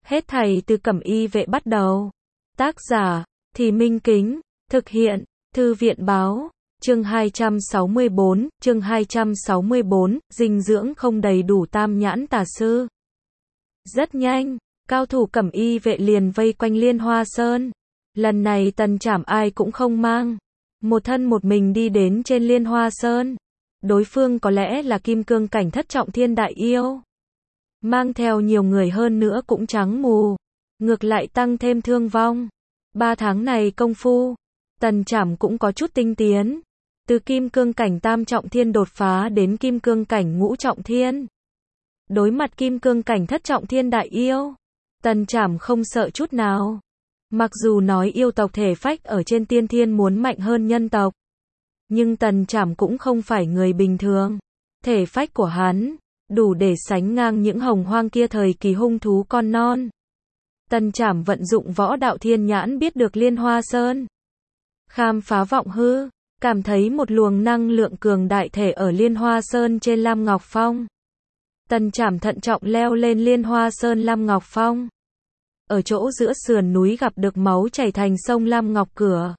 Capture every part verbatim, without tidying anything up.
Hết thảy từ Cẩm Y Vệ bắt đầu. Tác giả, Thì Minh Kính, thực hiện, Thư viện báo, chương hai trăm sáu mươi bốn, chương hai trăm sáu mươi bốn, dinh dưỡng không đầy đủ tam nhãn tà sư. Rất nhanh, cao thủ Cẩm Y Vệ liền vây quanh Liên Hoa Sơn. Lần này Tần Trảm ai cũng không mang. Một thân một mình đi đến trên Liên Hoa Sơn. Đối phương có lẽ là kim cương cảnh thất trọng thiên đại yêu. Mang theo nhiều người hơn nữa cũng trắng mù. Ngược lại tăng thêm thương vong. Ba tháng này công phu, Tần Trảm cũng có chút tinh tiến. Từ kim cương cảnh tam trọng thiên đột phá đến kim cương cảnh ngũ trọng thiên. Đối mặt kim cương cảnh thất trọng thiên đại yêu, Tần Trảm không sợ chút nào. Mặc dù nói yêu tộc thể phách ở trên tiên thiên muốn mạnh hơn nhân tộc, nhưng Tần Trảm cũng không phải người bình thường. Thể phách của hắn đủ để sánh ngang những hồng hoang kia thời kỳ hung thú con non. Tần Trảm vận dụng võ đạo thiên nhãn biết được Liên Hoa Sơn. Khám phá vọng hư, cảm thấy một luồng năng lượng cường đại thể ở Liên Hoa Sơn trên Lam Ngọc Phong. Tần Trảm thận trọng leo lên Liên Hoa Sơn Lam Ngọc Phong. Ở chỗ giữa sườn núi gặp được máu chảy thành sông Lam Ngọc Cửa.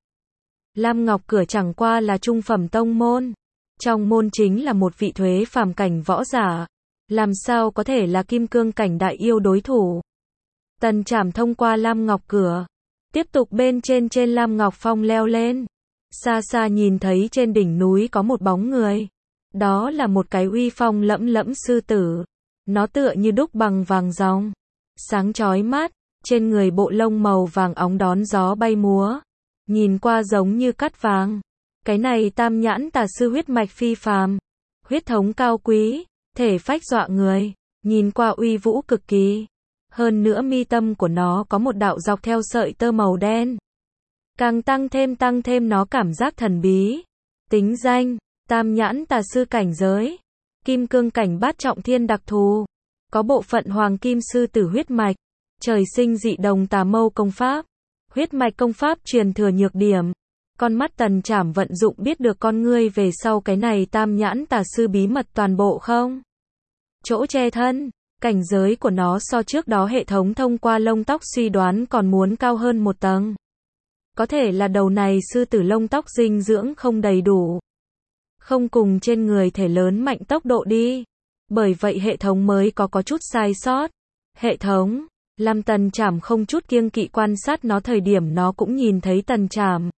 Lam Ngọc Cửa chẳng qua là trung phẩm tông môn. Trong môn chính là một vị thuế phàm cảnh võ giả. Làm sao có thể là kim cương cảnh đại yêu đối thủ. Tần Trảm thông qua Lam Ngọc Cửa. Tiếp tục bên trên trên Lam Ngọc Phong leo lên. Xa xa nhìn thấy trên đỉnh núi có một bóng người. Đó là một cái uy phong lẫm lẫm sư tử. Nó tựa như đúc bằng vàng ròng. Sáng chói mắt. Trên người bộ lông màu vàng óng đón gió bay múa. Nhìn qua giống như cắt vàng. Cái này tam nhãn tà sư huyết mạch phi phàm. Huyết thống cao quý. Thể phách dọa người. Nhìn qua uy vũ cực kỳ. Hơn nữa mi tâm của nó có một đạo dọc theo sợi tơ màu đen. Càng tăng thêm tăng thêm nó cảm giác thần bí. Tính danh, tam nhãn tà sư cảnh giới. Kim cương cảnh bát trọng thiên đặc thù. Có bộ phận hoàng kim sư tử huyết mạch. Trời sinh dị đồng tà mâu công pháp. Huyết mạch công pháp truyền thừa nhược điểm. Con mắt Tần Trảm vận dụng biết được con ngươi về sau cái này tam nhãn tà sư bí mật toàn bộ không? Chỗ che thân, cảnh giới của nó so trước đó hệ thống thông qua lông tóc suy đoán còn muốn cao hơn một tầng. Có thể là đầu này sư tử lông tóc dinh dưỡng không đầy đủ. Không cùng trên người thể lớn mạnh tốc độ đi. Bởi vậy hệ thống mới có có chút sai sót. Hệ thống, làm Tần Trảm không chút kiêng kỵ quan sát nó thời điểm nó cũng nhìn thấy Tần Trảm.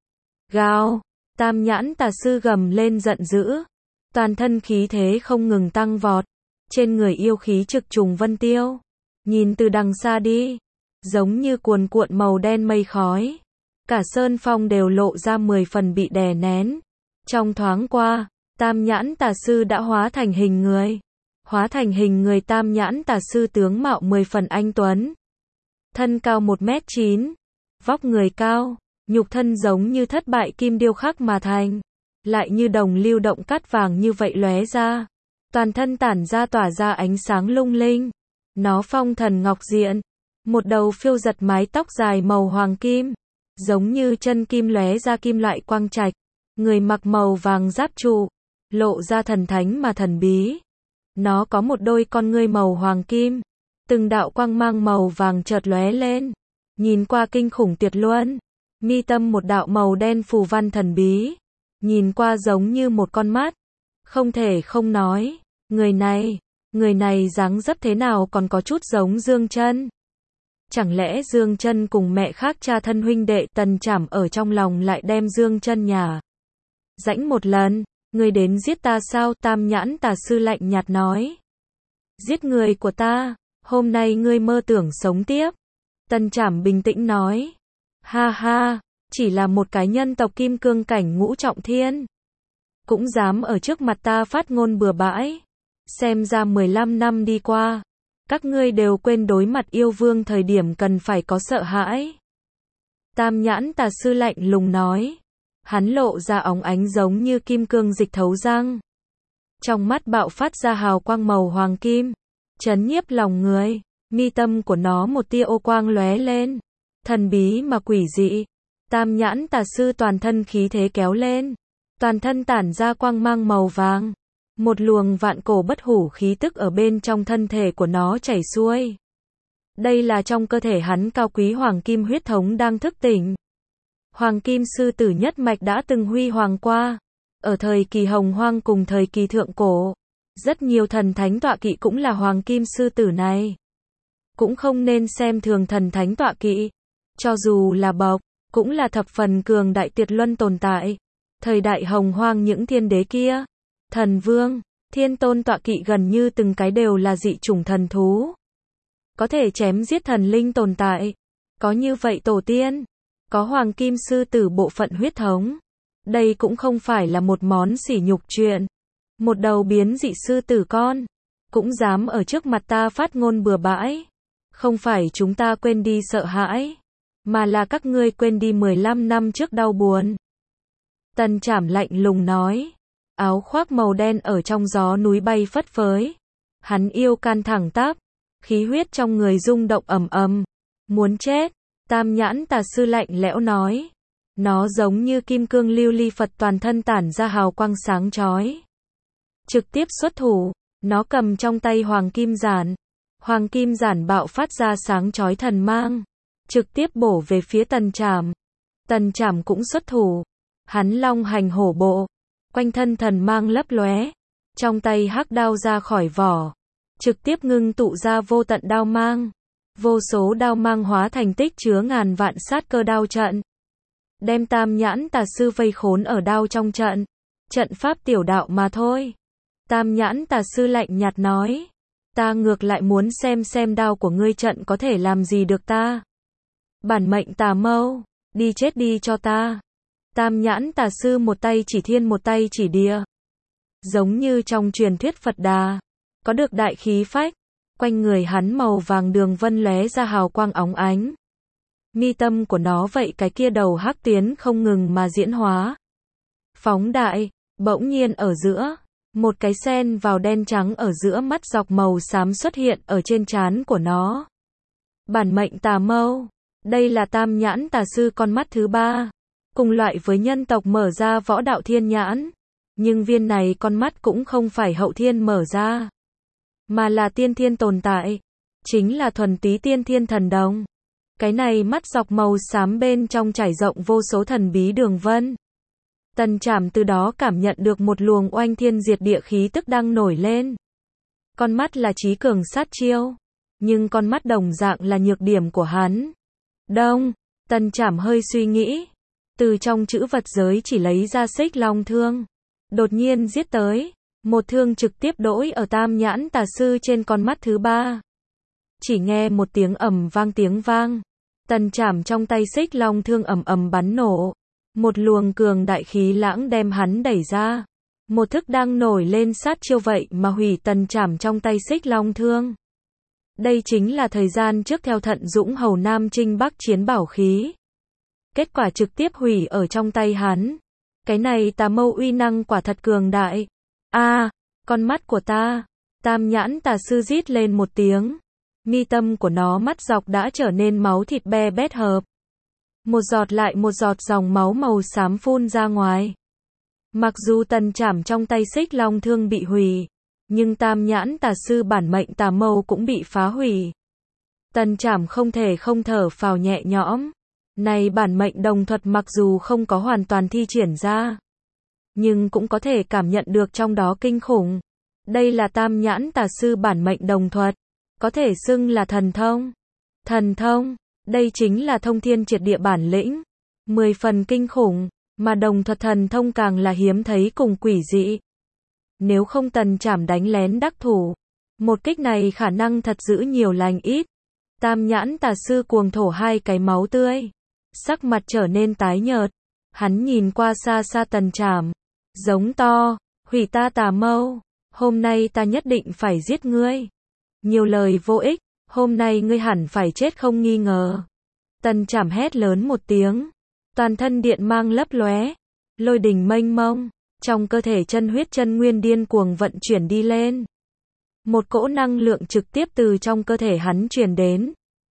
Gào, tam nhãn tà sư gầm lên giận dữ. Toàn thân khí thế không ngừng tăng vọt. Trên người yêu khí trực trùng vân tiêu. Nhìn từ đằng xa đi. Giống như cuồn cuộn màu đen mây khói. Cả sơn phong đều lộ ra mười phần bị đè nén. Trong thoáng qua, tam nhãn tà sư đã hóa thành hình người. Hóa thành hình người tam nhãn tà sư tướng mạo mười phần anh tuấn. Thân cao một mét chín. Vóc người cao. Nhục thân giống như thất bại kim điêu khắc mà thành. Lại như đồng lưu động cát vàng như vậy lóe ra. Toàn thân tản ra tỏa ra ánh sáng lung linh. Nó phong thần ngọc diện. Một đầu phiêu giật mái tóc dài màu hoàng kim. Giống như chân kim lóe ra kim loại quang trạch. Người mặc màu vàng giáp trụ. Lộ ra thần thánh mà thần bí. Nó có một đôi con ngươi màu hoàng kim. Từng đạo quang mang màu vàng chợt lóe lên. Nhìn qua kinh khủng tuyệt luân. Mi tâm một đạo màu đen phù văn thần bí. Nhìn qua giống như một con mắt. Không thể không nói. Người này, người này dáng dấp thế nào còn có chút giống Dương Chân. Chẳng lẽ Dương Chân cùng mẹ khác cha thân huynh đệ? Tần Trảm ở trong lòng lại đem Dương Chân nhà rãnh một lần. Ngươi đến giết ta sao? Tam nhãn tà sư lạnh nhạt nói. Giết người của ta, hôm nay ngươi mơ tưởng sống tiếp. Tần Trảm bình tĩnh nói. Ha ha, chỉ là một cái nhân tộc kim cương cảnh ngũ trọng thiên. Cũng dám ở trước mặt ta phát ngôn bừa bãi. Xem ra mười lăm năm đi qua. Các ngươi đều quên đối mặt yêu vương thời điểm cần phải có sợ hãi. Tam nhãn tà sư lạnh lùng nói. Hắn lộ ra óng ánh giống như kim cương dịch thấu răng. Trong mắt bạo phát ra hào quang màu hoàng kim. Chấn nhiếp lòng người. Mi tâm của nó một tia ô quang lóe lên. Thần bí mà quỷ dị. Tam nhãn tà sư toàn thân khí thế kéo lên. Toàn thân tản ra quang mang màu vàng. Một luồng vạn cổ bất hủ khí tức ở bên trong thân thể của nó chảy xuôi. Đây là trong cơ thể hắn cao quý hoàng kim huyết thống đang thức tỉnh. Hoàng kim sư tử nhất mạch đã từng huy hoàng qua. Ở thời kỳ hồng hoang cùng thời kỳ thượng cổ, rất nhiều thần thánh tọa kỵ cũng là hoàng kim sư tử này. Cũng không nên xem thường thần thánh tọa kỵ. Cho dù là bộc, cũng là thập phần cường đại tuyệt luân tồn tại. Thời đại hồng hoang những thiên đế kia, thần vương, thiên tôn tọa kỵ gần như từng cái đều là dị chủng thần thú. Có thể chém giết thần linh tồn tại. Có như vậy tổ tiên, có hoàng kim sư tử bộ phận huyết thống. Đây cũng không phải là một món sỉ nhục chuyện. Một đầu biến dị sư tử con, cũng dám ở trước mặt ta phát ngôn bừa bãi. Không phải chúng ta quên đi sợ hãi, mà là các ngươi quên đi mười lăm năm trước đau buồn. Tần Trảm lạnh lùng nói. Áo khoác màu đen ở trong gió núi bay phất phới. Hắn yêu can thẳng tắp, khí huyết trong người rung động ầm ầm. Muốn chết, Tam Nhãn Tà Sư lạnh lẽo nói. Nó giống như kim cương lưu ly Phật toàn thân tản ra hào quang sáng chói. Trực tiếp xuất thủ, nó cầm trong tay hoàng kim giản. Hoàng kim giản bạo phát ra sáng chói thần mang, trực tiếp bổ về phía Tần Trảm. Tần Trảm cũng xuất thủ. Hắn long hành hổ bộ, quanh thân thần mang lấp lóe, trong tay hắc đao ra khỏi vỏ, trực tiếp ngưng tụ ra vô tận đao mang. Vô số đao mang hóa thành tích chứa ngàn vạn sát cơ đao trận, đem Tam Nhãn Tà Sư vây khốn ở đao trong trận. Trận pháp tiểu đạo mà thôi. Tam Nhãn Tà Sư lạnh nhạt nói. Ta ngược lại muốn xem xem đao của ngươi trận có thể làm gì được ta. Bản mệnh tà mâu, đi chết đi cho ta. Tam Nhãn Tà Sư một tay chỉ thiên một tay chỉ địa. Giống như trong truyền thuyết Phật Đà, có được đại khí phách. Quanh người hắn màu vàng đường vân lóe ra hào quang óng ánh. Mi tâm của nó vậy cái kia đầu hắc tiến không ngừng mà diễn hóa. Phóng đại, bỗng nhiên ở giữa, một cái sen vào đen trắng ở giữa mắt dọc màu xám xuất hiện ở trên trán của nó. Bản mệnh tà mâu, đây là Tam Nhãn Tà Sư con mắt thứ ba, cùng loại với nhân tộc mở ra võ đạo thiên nhãn, nhưng viên này con mắt cũng không phải hậu thiên mở ra, mà là tiên thiên tồn tại, chính là thuần túy tiên thiên thần đồng. Cái này mắt dọc màu xám bên trong trải rộng vô số thần bí đường vân. Tần Trảm từ đó cảm nhận được một luồng oanh thiên diệt địa khí tức đang nổi lên. Con mắt là chí cường sát chiêu, nhưng con mắt đồng dạng là nhược điểm của hắn. Đông, Tần Trảm hơi suy nghĩ, từ trong chữ vật giới chỉ lấy ra xích long thương, đột nhiên giết tới, một thương trực tiếp đỗi ở Tam Nhãn Tà Sư trên con mắt thứ ba. Chỉ nghe một tiếng ầm vang tiếng vang, Tần Trảm trong tay xích long thương ầm ầm bắn nổ. Một luồng cường đại khí lãng đem hắn đẩy ra. Một thức đang nổi lên sát chiêu vậy mà hủy Tần Trảm trong tay xích long thương. Đây chính là thời gian trước theo Thận Dũng hầu Nam Trinh Bắc chiến bảo khí. Kết quả trực tiếp hủy ở trong tay hắn. Cái này tà mâu uy năng quả thật cường đại. A, à, con mắt của ta. Tam Nhãn Tà Sư rít lên một tiếng. Mi tâm của nó mắt dọc đã trở nên máu thịt be bét hợp. Một giọt lại một giọt dòng máu màu xám phun ra ngoài. Mặc dù Tần Trảm trong tay xích long thương bị hủy, nhưng Tam Nhãn Tà Sư bản mệnh tà mâu cũng bị phá hủy. Tần Trảm không thể không thở phào nhẹ nhõm. Này bản mệnh đồng thuật mặc dù không có hoàn toàn thi triển ra, nhưng cũng có thể cảm nhận được trong đó kinh khủng. Đây là Tam Nhãn Tà Sư bản mệnh đồng thuật, có thể xưng là thần thông. Thần thông, đây chính là thông thiên triệt địa bản lĩnh, mười phần kinh khủng, mà đồng thuật thần thông càng là hiếm thấy cùng quỷ dị. Nếu không Tần Trảm đánh lén đắc thủ, một kích này khả năng thật giữ nhiều lành ít. Tam Nhãn Tà Sư cuồng thổ hai cái máu tươi, sắc mặt trở nên tái nhợt. Hắn nhìn qua xa xa Tần Trảm, giống to, hủy ta tà mâu, hôm nay ta nhất định phải giết ngươi. Nhiều lời vô ích, hôm nay ngươi hẳn phải chết không nghi ngờ. Tần Trảm hét lớn một tiếng, toàn thân điện mang lấp lóe, lôi đình mênh mông, trong cơ thể chân huyết chân nguyên điên cuồng vận chuyển đi lên. Một cỗ năng lượng trực tiếp từ trong cơ thể hắn truyền đến.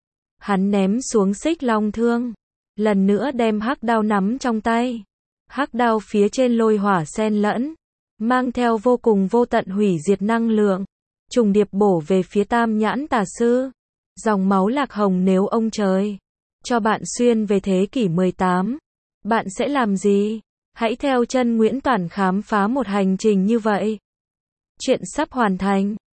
Hắn ném xuống xích long thương, lần nữa đem hắc đao nắm trong tay. Hắc đao phía trên lôi hỏa xen lẫn, mang theo vô cùng vô tận hủy diệt năng lượng, trùng điệp bổ về phía Tam Nhãn Tà Sư. Dòng máu lạc hồng nếu ông trời cho bạn xuyên về thế kỷ mười tám, bạn sẽ làm gì? Hãy theo chân Nguyễn Toản khám phá một hành trình như vậy. Chuyện sắp hoàn thành.